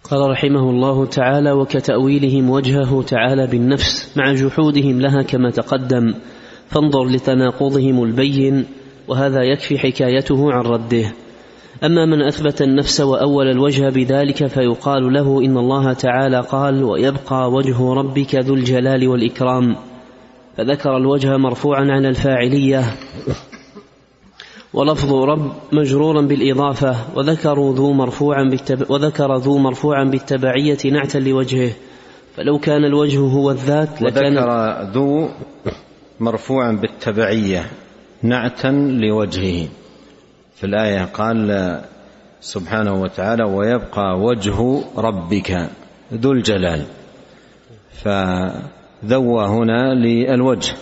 قال رحمه الله تعالى: وكتأويلهم وجهه تعالى بالنفس مع جحودهم لها كما تقدم، فانظر لتناقضهم البين، وهذا يكفي حكايته عن رده. أما من أثبت النفس وأول الوجه بذلك فيقال له إن الله تعالى قال: ويبقى وجه ربك ذو الجلال والإكرام، فذكر الوجه مرفوعا عن الفاعلية ولفظ رب مجرورا بالإضافة، وذكر ذو مرفوعا بالتبعية نعتا لوجهه، فلو كان الوجه هو الذات لكان وذكر ذو مرفوعا بالتبعية نعتا لوجهه. في الآية قال سبحانه وتعالى: ويبقى وجه ربك ذو الجلال، فذوى هنا للوجه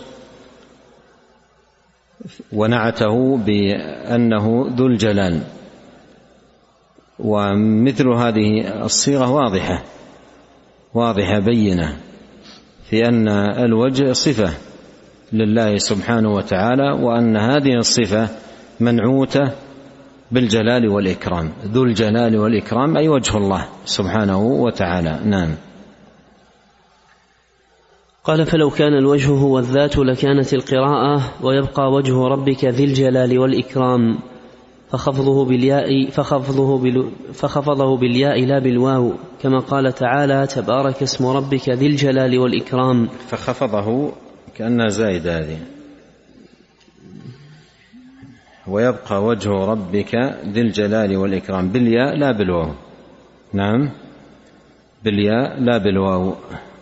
ونعته بأنه ذو الجلال. ومثل هذه الصيغة واضحة بينة في أن الوجه صفة لله سبحانه وتعالى، وأن هذه الصفة منعوتة بالجلال والإكرام. ذو الجلال والإكرام أي وجه الله سبحانه وتعالى. نعم. قال: فلو كان الوجه هو الذات لكانت القراءة ويبقى وجه ربك ذي الجلال والإكرام، فخفضه بالياء لا بالواو، كما قال تعالى: تبارك اسم ربك ذي الجلال والإكرام. فخفضه كأنها زائدة هذه، ويبقى وجه ربك ذي الجلال والإكرام بالياء لا بالواو. نعم، بالياء لا بالواو.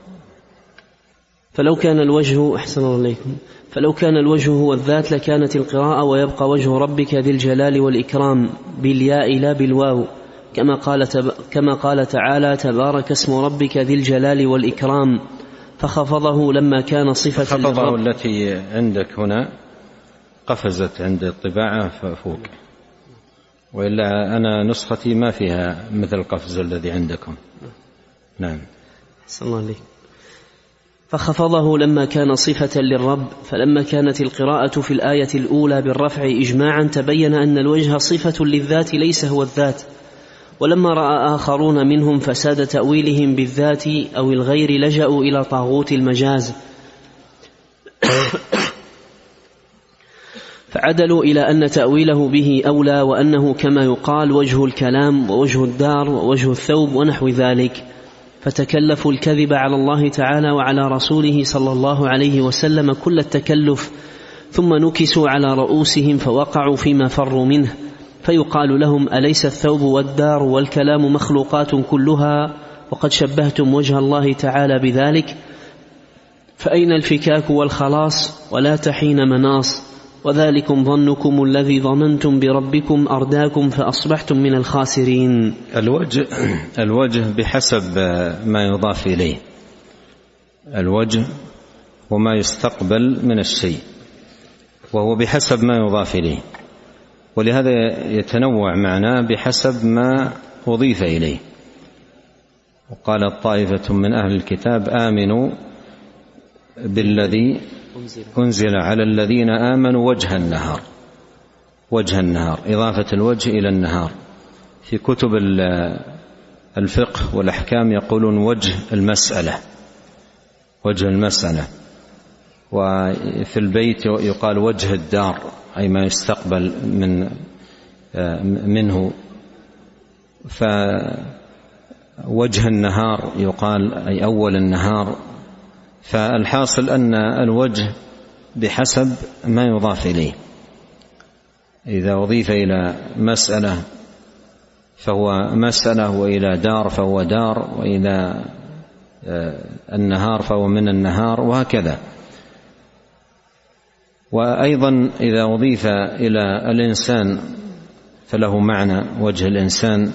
فلو كان الوجه أحسن الله إليكم، فلو كان الوجه هو الذات لكانت القراءة ويبقى وجه ربك ذي الجلال والإكرام بالياء لا بالواو، كما قال تعالى: تبارك اسم ربك ذي الجلال والإكرام. فخفضه لما كان صفة خفضه التي عندك هنا قفزت عند الطباعة فوق، وإلا أنا نسختي ما فيها مثل القفز الذي عندكم. نعم. أحسن الله عليك. فخفضه لما كان صفة للرب، فلما كانت القراءة في الآية الأولى بالرفع إجماعا تبين أن الوجه صفة للذات ليس هو الذات، ولما رأى آخرون منهم فساد تأويلهم بالذات أو الغير لجأوا إلى طاغوت المجاز فعدلوا إلى أن تأويله به أولى، وأنه كما يقال وجه الكلام ووجه الدار ووجه الثوب ونحو ذلك، فتكلفوا الكذب على الله تعالى وعلى رسوله صلى الله عليه وسلم كل التكلف، ثم نكسوا على رؤوسهم فوقعوا فيما فروا منه، فيقال لهم: أليس الثوب والدار والكلام مخلوقات كلها، وقد شبهتم وجه الله تعالى بذلك، فأين الفكاك والخلاص ولا تحين مناص، وذلكم ظنكم الذي ظننتم بربكم أرداكم فأصبحتم من الخاسرين. الوجه بحسب ما يضاف إليه، الوجه وما يستقبل من الشيء، وهو بحسب ما يضاف إليه، ولهذا يتنوع معناه بحسب ما أضيف إليه. وقالت طائفة من أهل الكتاب: آمنوا بالذي أنزل على الذين آمنوا وجه النهار. وجه النهار إضافة الوجه إلى النهار. في كتب الفقه والأحكام يقولون وجه المسألة، وجه المسألة. وفي البيت يقال وجه الدار، أي ما يستقبل منه. فوجه النهار يقال أي أول النهار. فالحاصل أن الوجه بحسب ما يضاف إليه، إذا أضيف إلى مسألة فهو مسألة، وإلى دار فهو دار، وإلى النهار فهو من النهار، وهكذا. وأيضا إذا أضيف إلى الإنسان فله معنى وجه الإنسان.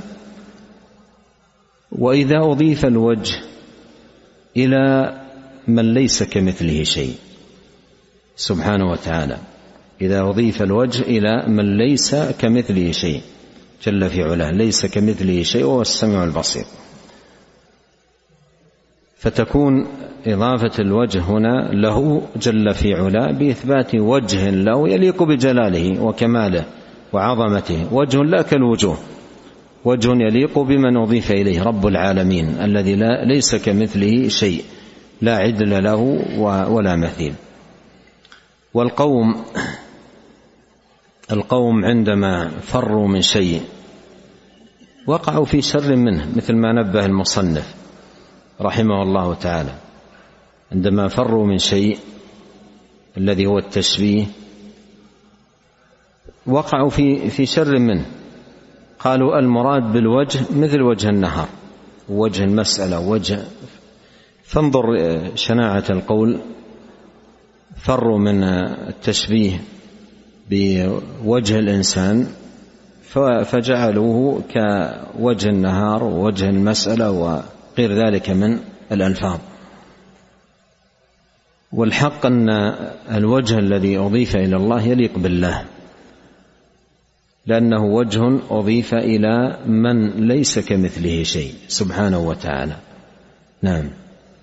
وإذا أضيف الوجه إلى من ليس كمثله شيء سبحانه وتعالى، إذا أضيف الوجه إلى من ليس كمثله شيء جل في علاه، ليس كمثله شيء وهو السميع البصير، فتكون إضافة الوجه هنا له جل في علاه بإثبات وجه له يليق بجلاله وكماله وعظمته، وجه لا كالوجوه، وجه يليق بمن أضيف إليه، رب العالمين الذي ليس كمثله شيء، لا عدل له ولا مثيل. والقوم عندما فروا من شيء وقعوا في شر منه، مثل ما نبه المصنف رحمه الله تعالى، عندما فروا من شيء الذي هو التشبيه وقعوا في شر منه. قالوا المراد بالوجه مثل وجه النهار، وجه المسألة وجه. فانظر شناعة القول، فروا من التشبيه بوجه الإنسان فجعلوه كوجه النهار ووجه المسألة وغير ذلك من الألفاظ. والحق أن الوجه الذي أضيف إلى الله يليق بالله، لأنه وجه أضيف إلى من ليس كمثله شيء سبحانه وتعالى. نعم.